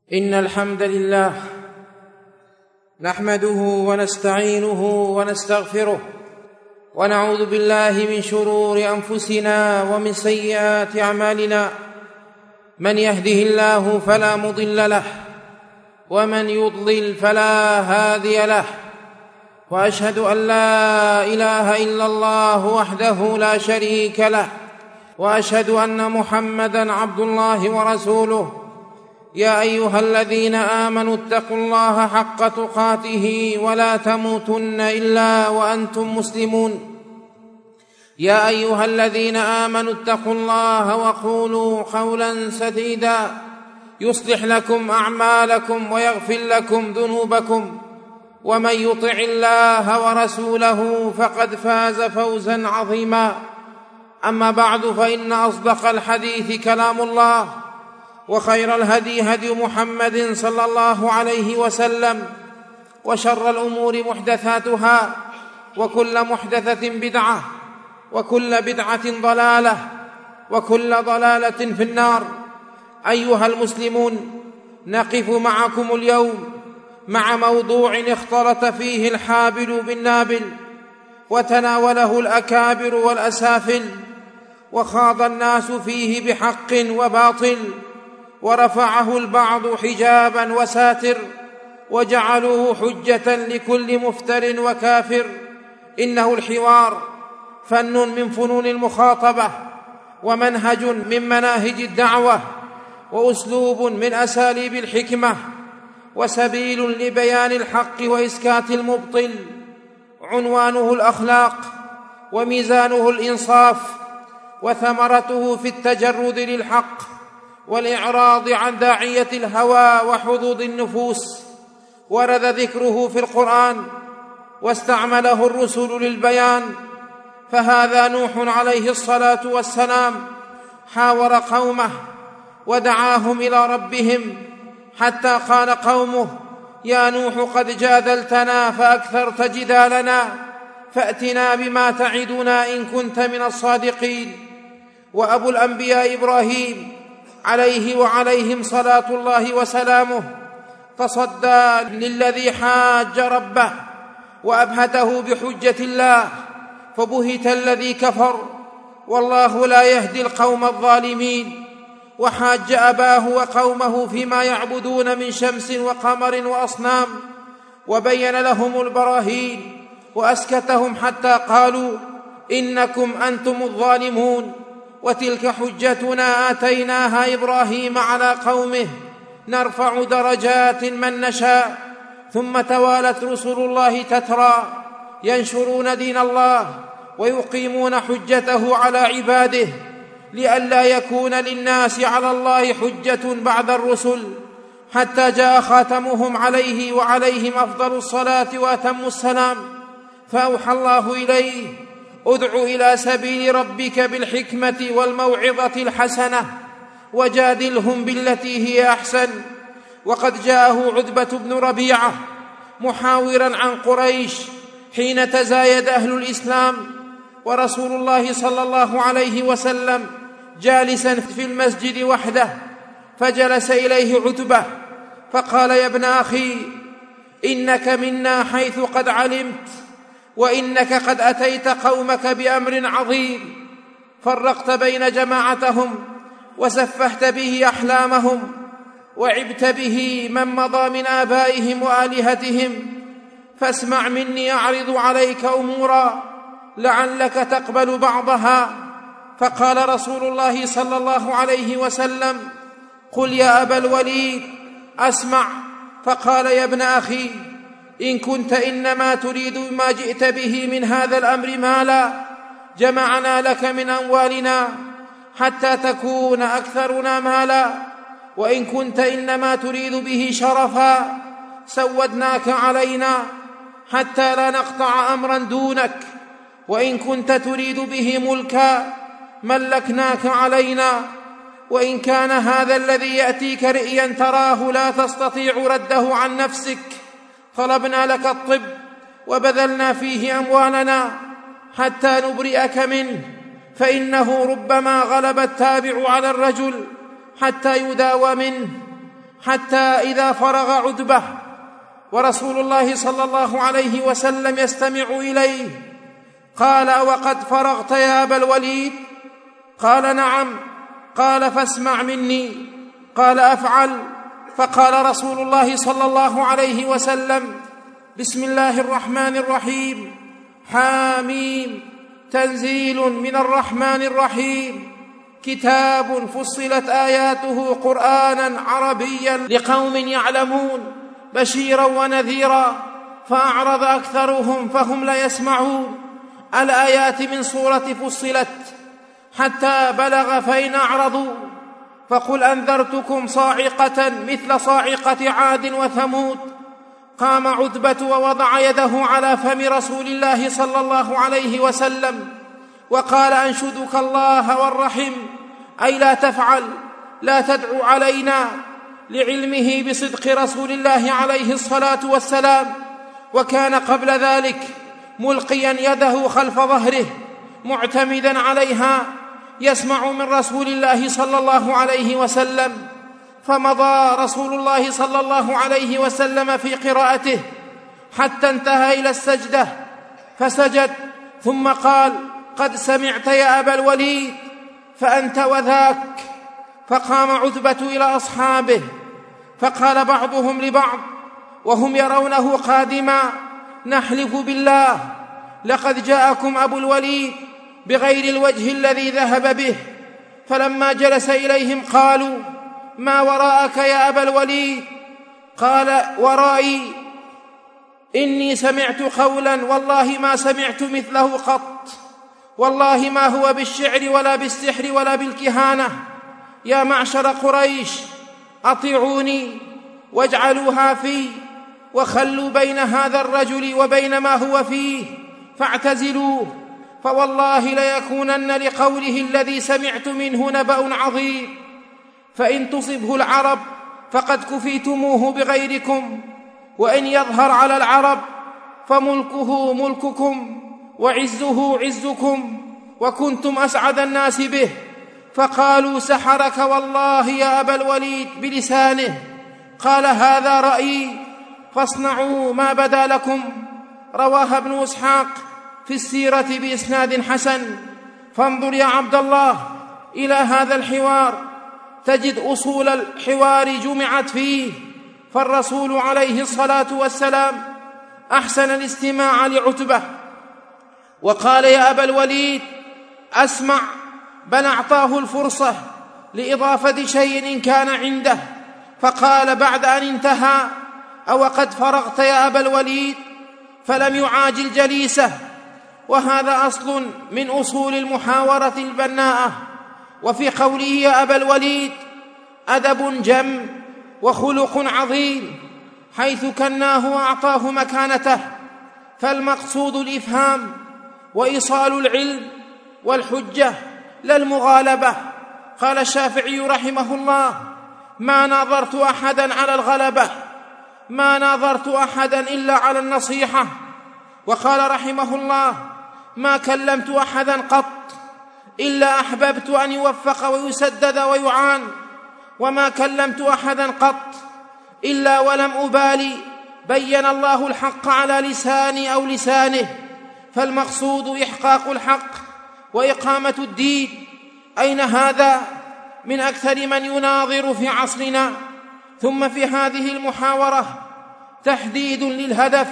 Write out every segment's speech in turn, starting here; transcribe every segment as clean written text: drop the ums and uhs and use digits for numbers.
إن الحمد لله نحمده ونستعينه ونستغفره ونعوذ بالله من شرور أنفسنا ومن سيئات أعمالنا. من يهده الله فلا مضل له ومن يضلل فلا هادي له، وأشهد أن لا إله إلا الله وحده لا شريك له، وأشهد أن محمدًا عبد الله ورسوله. يا أيها الذين آمنوا اتقوا الله حق تقاته ولا تموتن إلا وأنتم مسلمون. يا أيها الذين آمنوا اتقوا الله وقولوا قولا سديدا يصلح لكم أعمالكم ويغفر لكم ذنوبكم، ومن يطع الله ورسوله فقد فاز فوزا عظيما. أما بعد، فإن أصدق الحديث كلام الله، وخير الهدي هدي محمد صلى الله عليه وسلم، وشر الأمور محدثاتها، وكل محدثة بدعة، وكل بدعة ضلالة، وكل ضلالة في النار. أيها المسلمون، نقف معكم اليوم مع موضوع اختلط فيه الحابل بالنابل، وتناوله الأكابر والأسافل، وخاض الناس فيه بحق وباطل، ورفعه البعض حجابا وساتر، وجعلوه حجة لكل مفتر وكافر. إنه الحوار فن من فنون المخاطبة، ومنهج من مناهج الدعوة، وأسلوب من أساليب الحكمة، وسبيل لبيان الحق وإسكات المبطل. عنوانه الأخلاق، وميزانه الإنصاف، وثمرته في التجرد للحق والإعراض عن داعية الهوى وحظوظ النفوس. ورد ذكره في القرآن، واستعمله الرسل للبيان. فهذا نوح عليه الصلاة والسلام حاور قومه ودعاهم إلى ربهم، حتى قال قومه: يا نوح قد جادلتنا فأكثرت جدالنا، فأتنا بما تعدنا إن كنت من الصادقين. وأبو الأنبياء إبراهيم عليه وعليهم صلاة الله وسلامه تصدى للذي حاج ربه وأبهته بحجة الله، فبهت الذي كفر، والله لا يهدي القوم الظالمين. وحاج أباه وقومه فيما يعبدون من شمس وقمر وأصنام، وبين لهم البراهين وأسكتهم حتى قالوا: إنكم أنتم الظالمون. وتلك حجتنا آتيناها إبراهيم على قومه نرفع درجات من نشاء. ثم توالت رسل الله تترى ينشرون دين الله ويقيمون حجته على عباده، لئلا يكون للناس على الله حجة بعد الرسل، حتى جاء خاتمهم عليه وعليهم أفضل الصلاة وأتم السلام. فأوحى الله إليه: ادع إلى سبيل ربك بالحكمة والموعظة الحسنة وجادلهم بالتي هي أحسن. وقد جاءه عتبة بن ربيعة محاورا عن قريش حين تزايد أهل الإسلام، ورسول الله صلى الله عليه وسلم جالسا في المسجد وحده، فجلس إليه عتبة فقال: يا ابن أخي، إنك منا حيث قد علمت، وإنك قد أتيت قومك بأمر عظيم، فرقت بين جماعتهم وسفهت به أحلامهم، وعبت به من مضى من آبائهم وآلهتهم. فاسمع مني أعرض عليك أمورا لعلك تقبل بعضها. فقال رسول الله صلى الله عليه وسلم: قل يا أبا الوليد أسمع. فقال: يا ابن أخي، إن كنت إنما تريد ما جئت به من هذا الأمر مالا، جمعنا لك من أموالنا حتى تكون أكثرنا مالا، وإن كنت إنما تريد به شرفا، سودناك علينا حتى لا نقطع أمرا دونك، وإن كنت تريد به ملكا، ملكناك علينا، وإن كان هذا الذي يأتيك رئيا تراه لا تستطيع رده عن نفسك، طلبنا لك الطب وبذلنا فيه أموالنا حتى نبرئك منه، فإنه ربما غلب التابع على الرجل حتى يداوى منه. حتى إذا فرغ عتبة ورسول الله صلى الله عليه وسلم يستمع إليه قال: وقد فرغت يا أبا الوليد؟ قال: نعم. قال: فاسمع مني. قال: أفعل. فقال رسول الله صلى الله عليه وسلم: بسم الله الرحمن الرحيم، حاميم، تنزيل من الرحمن الرحيم، كتاب فصلت آياته قرآنا عربيا لقوم يعلمون، بشيرا ونذيرا، فأعرض أكثرهم فهم لا يسمعون. الآيات من سورة فصلت حتى بلغ فإن أعرضوا فقل أنذرتكم صاعقة مثل صاعقة عاد وثمود. قام عتبة ووضع يده على فم رسول الله صلى الله عليه وسلم وقال: أنشدك الله والرحم، أي لا تفعل، لا تدعو علينا، لعلمه بصدق رسول الله عليه الصلاة والسلام. وكان قبل ذلك ملقيا يده خلف ظهره معتمدا عليها يسمع من رسول الله صلى الله عليه وسلم. فمضى رسول الله صلى الله عليه وسلم في قراءته حتى انتهى إلى السجدة فسجد، ثم قال: قد سمعت يا أبا الوليد، فأنت وذاك. فقام عتبة إلى أصحابه فقال بعضهم لبعض وهم يرونه قادما: نحلف بالله لقد جاءكم أبو الوليد بغير الوجه الذي ذهب به. فلما جلس إليهم قالوا: ما وراءك يا أبا الوليد؟ قال: ورائي إني سمعت قولا والله ما سمعت مثله قط، والله ما هو بالشعر ولا بالسحر ولا بالكهانة. يا معشر قريش، أطيعوني واجعلوها في، وخلوا بين هذا الرجل وبين ما هو فيه، فاعتزلوه، فوالله ليكونن لقوله الذي سمعت منه نبأ عظيم، فإن تصبه العرب فقد كفيتموه بغيركم، وإن يظهر على العرب فملكه ملككم وعزه عزكم، وكنتم أسعد الناس به. فقالوا: سحرك والله يا أبا الوليد بلسانه. قال: هذا رأيي، فاصنعوا ما بدا لكم. رواها ابن إسحاق في السيرة بإسناد حسن. فانظر يا عبد الله إلى هذا الحوار تجد أصول الحوار جمعت فيه. فالرسول عليه الصلاة والسلام أحسن الاستماع لعتبة وقال: يا أبا الوليد أسمع، بل أعطاه الفرصة لإضافة شيء إن كان عنده. فقال بعد أن انتهى: أو قد فرغت يا أبا الوليد؟ فلم يعاجل جليسه. وهذا أصل من أصول المحاورة البناءة. وفي قوله يا أبا الوليد أدب جم وخلق عظيم، حيث كناه وأعطاه مكانته. فالمقصود الإفهام وإيصال العلم والحجة لا المغالبة. قال الشافعي رحمه الله: ما ناظرت أحدا على الغلبة، ما ناظرت أحدا إلا على النصيحة. وقال رحمه الله: ما كلمت أحدا قط إلا أحببت أن يوفق ويسدد ويعان، وما كلمت أحدا قط إلا ولم أبالي بين الله الحق على لساني أو لسانه. فالمقصود إحقاق الحق وإقامة الدين. أين هذا من أكثر من يناظر في عصرنا؟ ثم في هذه المحاورة تحديد للهدف،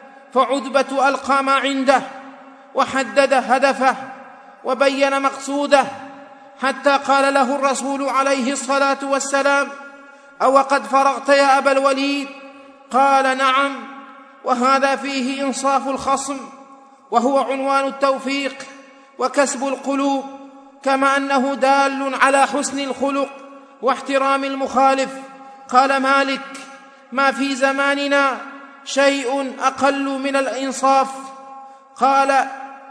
فعتبة ألقى ما عنده وحدد هدفه وبين مقصوده، حتى قال له الرسول عليه الصلاة والسلام: أو قد فرغت يا أبا الوليد؟ قال: نعم. وهذا فيه إنصاف الخصم، وهو عنوان التوفيق وكسب القلوب، كما أنه دال على حسن الخلق واحترام المخالف. قال مالك: ما في زماننا شيء أقل من الإنصاف. قال: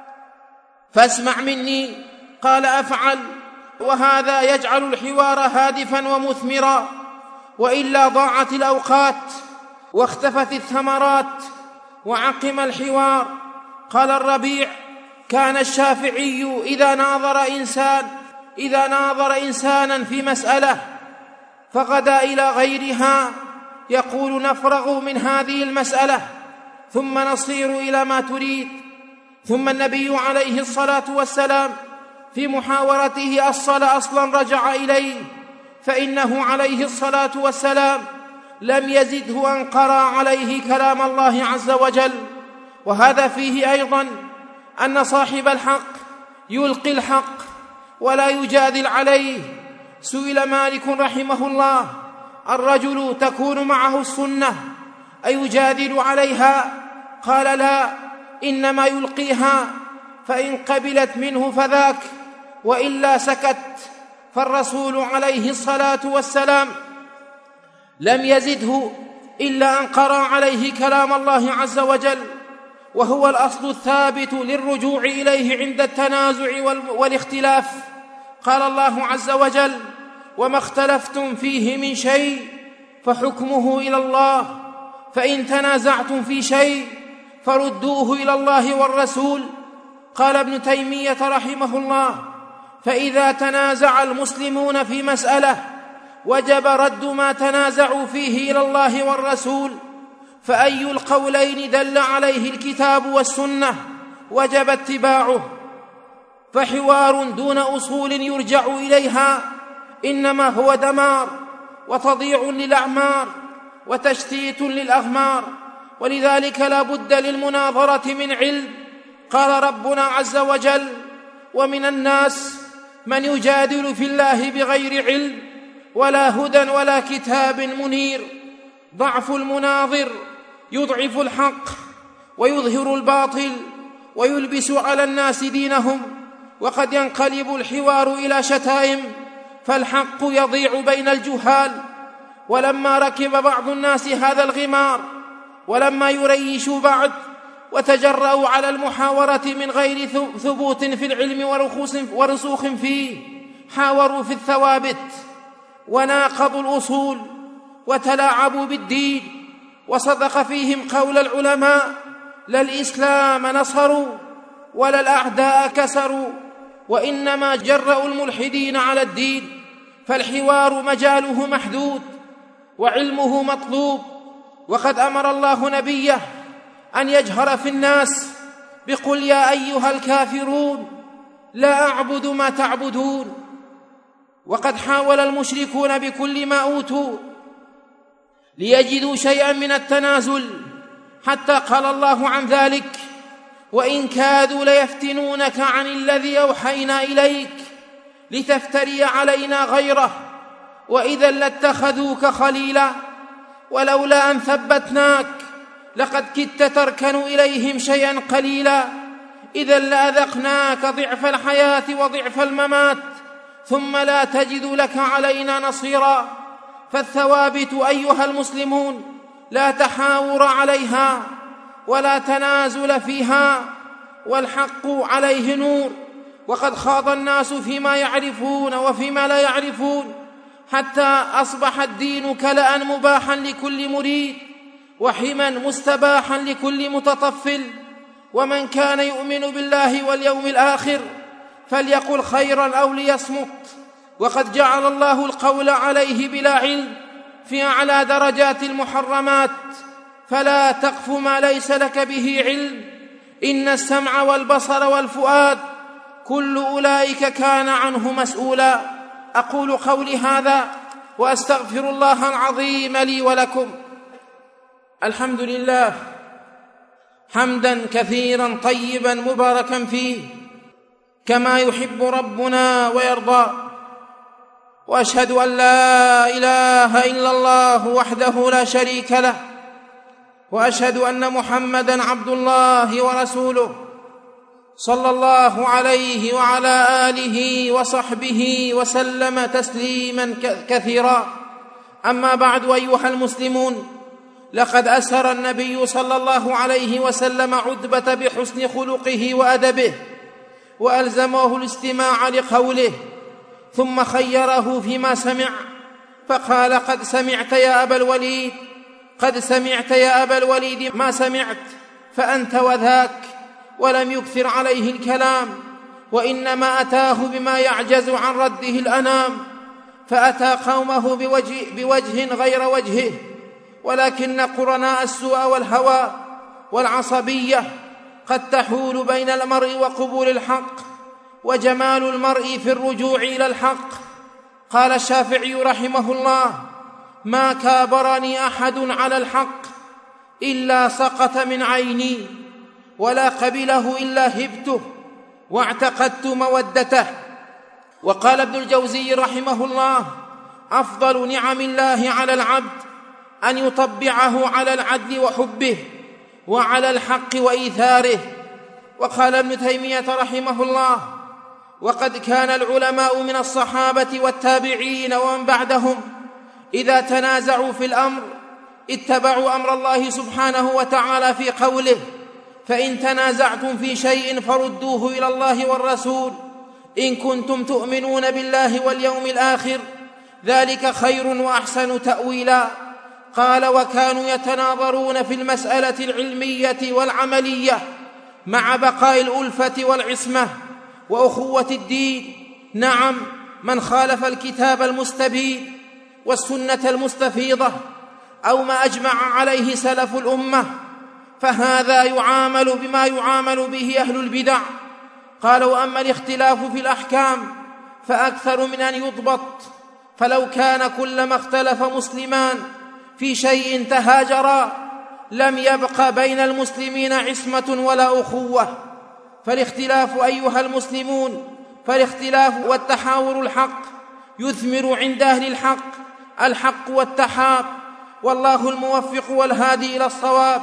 فاسمع مني. قال: أفعل. وهذا يجعل الحوار هادفا ومثمرا، وإلا ضاعت الأوقات واختفت الثمرات وعقم الحوار. قال الربيع: كان الشافعي إذا ناظر إنسانا في مسألة فغدا إلى غيرها يقول: نفرغ من هذه المسألة ثم نصير إلى ما تريد. ثم النبي عليه الصلاة والسلام في محاورته أصلا رجع إليه، فإنه عليه الصلاة والسلام لم يزده أن قرأ عليه كلام الله عز وجل. وهذا فيه أيضا أن صاحب الحق يلقي الحق ولا يجادل عليه. سئل مالك رحمه الله: الرجل تكون معه السنة أيجادل عليها؟ قال: لا، إنما يلقيها، فإن قبلت منه فذاك، وإلا سكت. فالرسول عليه الصلاة والسلام لم يزده إلا أن قرأ عليه كلام الله عز وجل، وهو الأصل الثابت للرجوع إليه عند التنازع والاختلاف. قال الله عز وجل: وما اختلفتم فيه من شيء فحكمه إلى الله، فإن تنازعتم في شيء فردوه إلى الله والرسول. قال ابن تيمية رحمه الله: فإذا تنازع المسلمون في مسألة وجب رد ما تنازعوا فيه إلى الله والرسول، فأي القولين دل عليه الكتاب والسنة وجب اتباعه. فحوار دون أصول يرجع إليها إنما هو دمار وتضييع للأعمار وتشتيت للأغمار، ولذلك لا بد للمناظرة من علم. قال ربنا عز وجل: ومن الناس من يجادل في الله بغير علم ولا هدى ولا كتاب منير. ضعف المناظر يضعف الحق ويظهر الباطل ويلبس على الناس دينهم، وقد ينقلب الحوار إلى شتائم، فالحق يضيع بين الجهال. ولما ركب بعض الناس هذا الغمار، ولما يريشوا بعد وتجرأوا على المحاورة من غير ثبوت في العلم ورسوخ فيه، حاوروا في الثوابت وناقضوا الأصول وتلاعبوا بالدين، وصدق فيهم قول العلماء: لا الإسلام نصروا ولا الأعداء كسروا، وإنما جرأوا الملحدين على الدين. فالحوار مجاله محدود وعلمه مطلوب، وقد أمر الله نبيه أن يجهر في الناس بقل يا أيها الكافرون لا أعبد ما تعبدون. وقد حاول المشركون بكل ما أوتوا ليجدوا شيئا من التنازل، حتى قال الله عن ذلك: وإن كادوا ليفتنونك عن الذي أوحينا إليك لتفتري علينا غيره وإذا لاتخذوك خليلا ولولا أن ثبتناك لقد كدت تركن إليهم شيئا قليلا إذا لأذقناك ضعف الحياة وضعف الممات ثم لا تجد لك علينا نصيرا. فالثوابت أيها المسلمون لا تحاور عليها ولا تنازل فيها، والحق عليه نور. وقد خاض الناس فيما يعرفون وفيما لا يعرفون، حتى أصبح الدين كلأ مباحا لكل مريد وحما مستباحا لكل متطفل. ومن كان يؤمن بالله واليوم الآخر فليقل خيرا أو ليصمت. وقد جعل الله القول عليه بلا علم في أعلى درجات المحرمات، فلا تقف ما ليس لك به علم. إن السمع والبصر والفؤاد كل أولئك كان عنه مسؤولا. أقول قولي هذا وأستغفر الله العظيم لي ولكم. الحمد لله حمدا كثيرا طيبا مباركا فيه كما يحب ربنا ويرضى، وأشهد أن لا إله إلا الله وحده لا شريك له، وأشهد أن محمدا عبد الله ورسوله صلى الله عليه وعلى آله وصحبه وسلم تسليما كثيرا. أما بعد أيها المسلمون، لقد أسر النبي صلى الله عليه وسلم عتبة بحسن خلقه وأدبه، وألزمه الاستماع لقوله، ثم خيره فيما سمع فقال: قد سمعت يا أبا الوليد، قد سمعت يا أبا الوليد ما سمعت، فأنت وذاك. ولم يكثر عليه الكلام، وإنما أتاه بما يعجز عن رده الأنام، فأتى قومه بوجه غير وجهه، ولكن قرناء السوء والهوى والعصبية قد تحول بين المرء وقبول الحق، وجمال المرء في الرجوع إلى الحق. قال الشافعي رحمه الله: ما كابرني أحد على الحق إلا سقط من عيني، ولا قبله إلا هبته واعتقدت مودته. وقال ابن الجوزي رحمه الله: أفضل نعم الله على العبد أن يطبعه على العدل وحبه وعلى الحق وإيثاره. وقال ابن تيمية رحمه الله: وقد كان العلماء من الصحابة والتابعين ومن بعدهم إذا تنازعوا في الأمر اتبعوا أمر الله سبحانه وتعالى في قوله: فإن تنازعتم في شيء فردوه إلى الله والرسول إن كنتم تؤمنون بالله واليوم الآخر، ذلك خير وأحسن تأويلا. قال: وكانوا يتناظرون في المسألة العلمية والعملية مع بقاء الألفة والعصمة وأخوة الدين. نعم، من خالف الكتاب المستبين والسنة المستفيضة أو ما أجمع عليه سلف الأمة فهذا يعامل بما يعامل به أهل البدع. قال: وأما الاختلاف في الأحكام فأكثر من أن يضبط، فلو كان كلما اختلف مسلمان في شيء تهاجرا لم يبق بين المسلمين عصمة ولا أخوة. فالاختلاف أيها المسلمون، فالاختلاف والتحاور الحق يثمر عند أهل الحق والتحاب، والله الموفق والهادي إلى الصواب.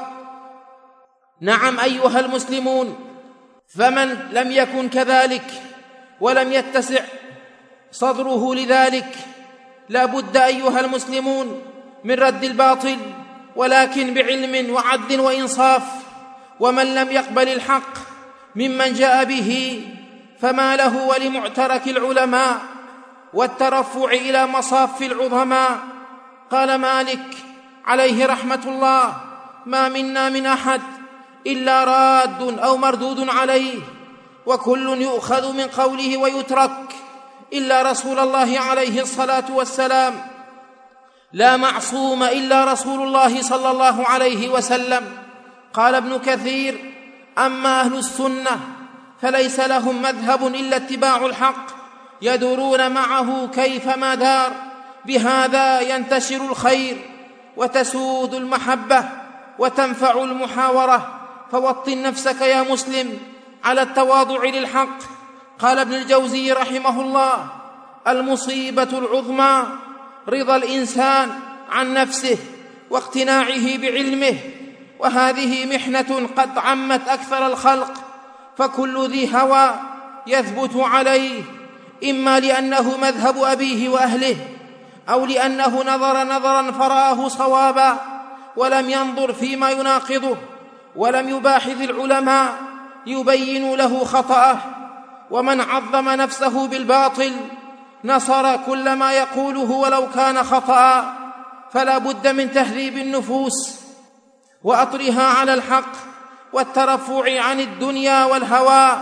نعم أيها المسلمون، فمن لم يكن كذلك ولم يتسع صدره لذلك لا بد أيها المسلمون من رد الباطل، ولكن بعلم وعدل وإنصاف. ومن لم يقبل الحق ممن جاء به فما له ولمعترك العلماء والترفع إلى مصاف العظماء. قال مالك عليه رحمة الله: ما منا من أحد إلا راد أو مردود عليه، وكل يؤخذ من قوله ويترك إلا رسول الله عليه الصلاة والسلام. لا معصوم إلا رسول الله صلى الله عليه وسلم. قال ابن كثير: أما أهل السنة فليس لهم مذهب إلا اتباع الحق، يدورون معه كيفما دار، بهذا ينتشر الخير وتسود المحبة وتنفع المحاورة. فوطن نفسك يا مسلم على التواضع للحق. قال ابن الجوزي رحمه الله: المصيبة العظمى رضا الإنسان عن نفسه واقتناعه بعلمه، وهذه محنة قد عمت أكثر الخلق، فكل ذي هوى يثبت عليه، إما لأنه مذهب أبيه وأهله، أو لأنه نظر نظرا فرآه صوابا ولم ينظر فيما يناقضه، ولم يباحث العلماء يبين له خطأه. ومن عظم نفسه بالباطل نصر كل ما يقوله ولو كان خطأ. فلا بد من تهذيب النفوس وأطرها على الحق والترفع عن الدنيا والهوى.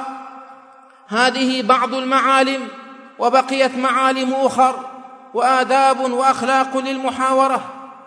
هذه بعض المعالم، وبقيت معالم أخر وآداب وأخلاق للمحاورة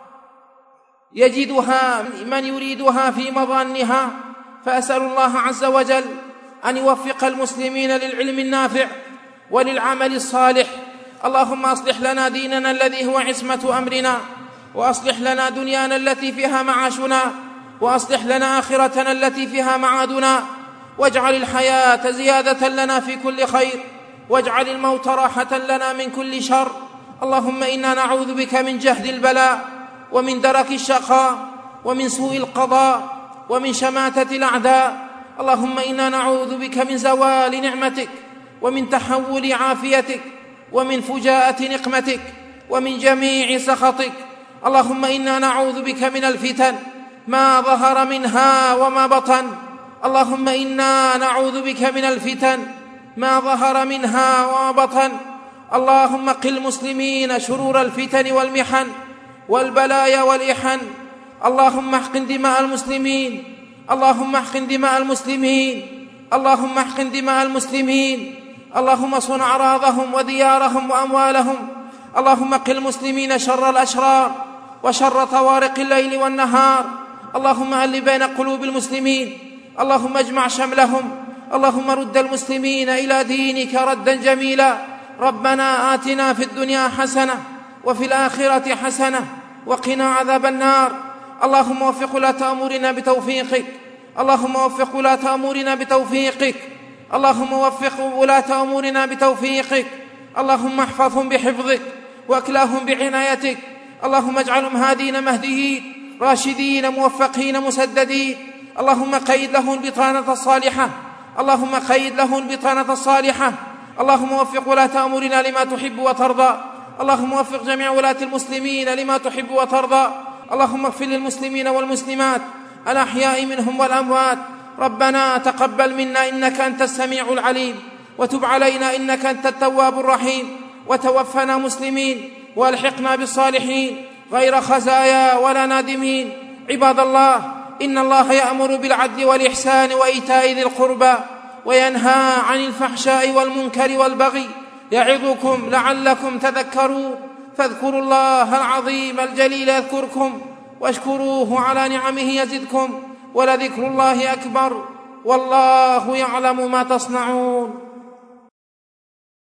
يجدها من يريدها في مظانها. فأسأل الله عز وجل أن يوفق المسلمين للعلم النافع وللعمل الصالح. اللهم أصلح لنا ديننا الذي هو عصمة أمرنا، وأصلح لنا دنيانا التي فيها معاشنا، وأصلح لنا آخرتنا التي فيها معادنا، واجعل الحياة زيادة لنا في كل خير، واجعل الموت راحة لنا من كل شر. اللهم إنا نعوذ بك من جهد البلاء، ومن درك الشقاء، ومن سوء القضاء، ومن شماتة الأعداء. اللهم إنا نعوذ بك من زوال نعمتك، ومن تحول عافيتك، ومن فجاءة نقمتك، ومن جميع سخطك. اللهم إنا نعوذ بك من الفتن ما ظهر منها وما بطن. اللهم إنا نعوذ بك من الفتن ما ظهر منها وما بطن. اللهم قل المسلمين شرور الفتن والمحن والبلايا والإحن. اللهم احقن دماء المسلمين، اللهم احقن دماء المسلمين، اللهم احقن دماء المسلمين. اللهم صن أعراضهم وديارهم وأموالهم. اللهم قل المسلمين شر الأشرار وشر طوارق الليل والنهار. اللهم ألف بين قلوب المسلمين، اللهم اجمع شملهم، اللهم رد المسلمين إلى دينك ردا جميلا. ربنا آتنا في الدنيا حسنة وفي الآخرة حسنة وقنا عذاب النار. اللهم وفق ولاة أمورنا بتوفيقك، اللهم وفق ولاة أمورنا بتوفيقك، اللهم وفق ولاة أمورنا بتوفيقك. اللهم احفظهم بحفظك وأكلاهم بعنايتك. اللهم اجعلهم هادين مهديين راشدين موفقين مسددين. اللهم قيد لهم البطانة الصالحة، اللهم قيد لهم البطانة الصالحة. اللهم وفق ولاة أمورنا لما تحب وترضى، اللهم وفق جميع ولاة المسلمين لما تحب وترضى. اللهم اغفر للمسلمين والمسلمات الأحياء منهم والأموات. ربنا تقبل منا إنك أنت السميع العليم، وتب علينا إنك أنت التواب الرحيم، وتوفنا مسلمين والحقنا بالصالحين غير خزايا ولا نادمين. عباد الله، إن الله يأمر بالعدل والإحسان وإيتاء ذي القربى وينهى عن الفحشاء والمنكر والبغي، يعظكم لعلكم تذكرون. فاذكروا الله العظيم الجليل يذكركم، واشكروه على نعمه يزدكم، ولذكر الله أكبر، والله يعلم ما تصنعون.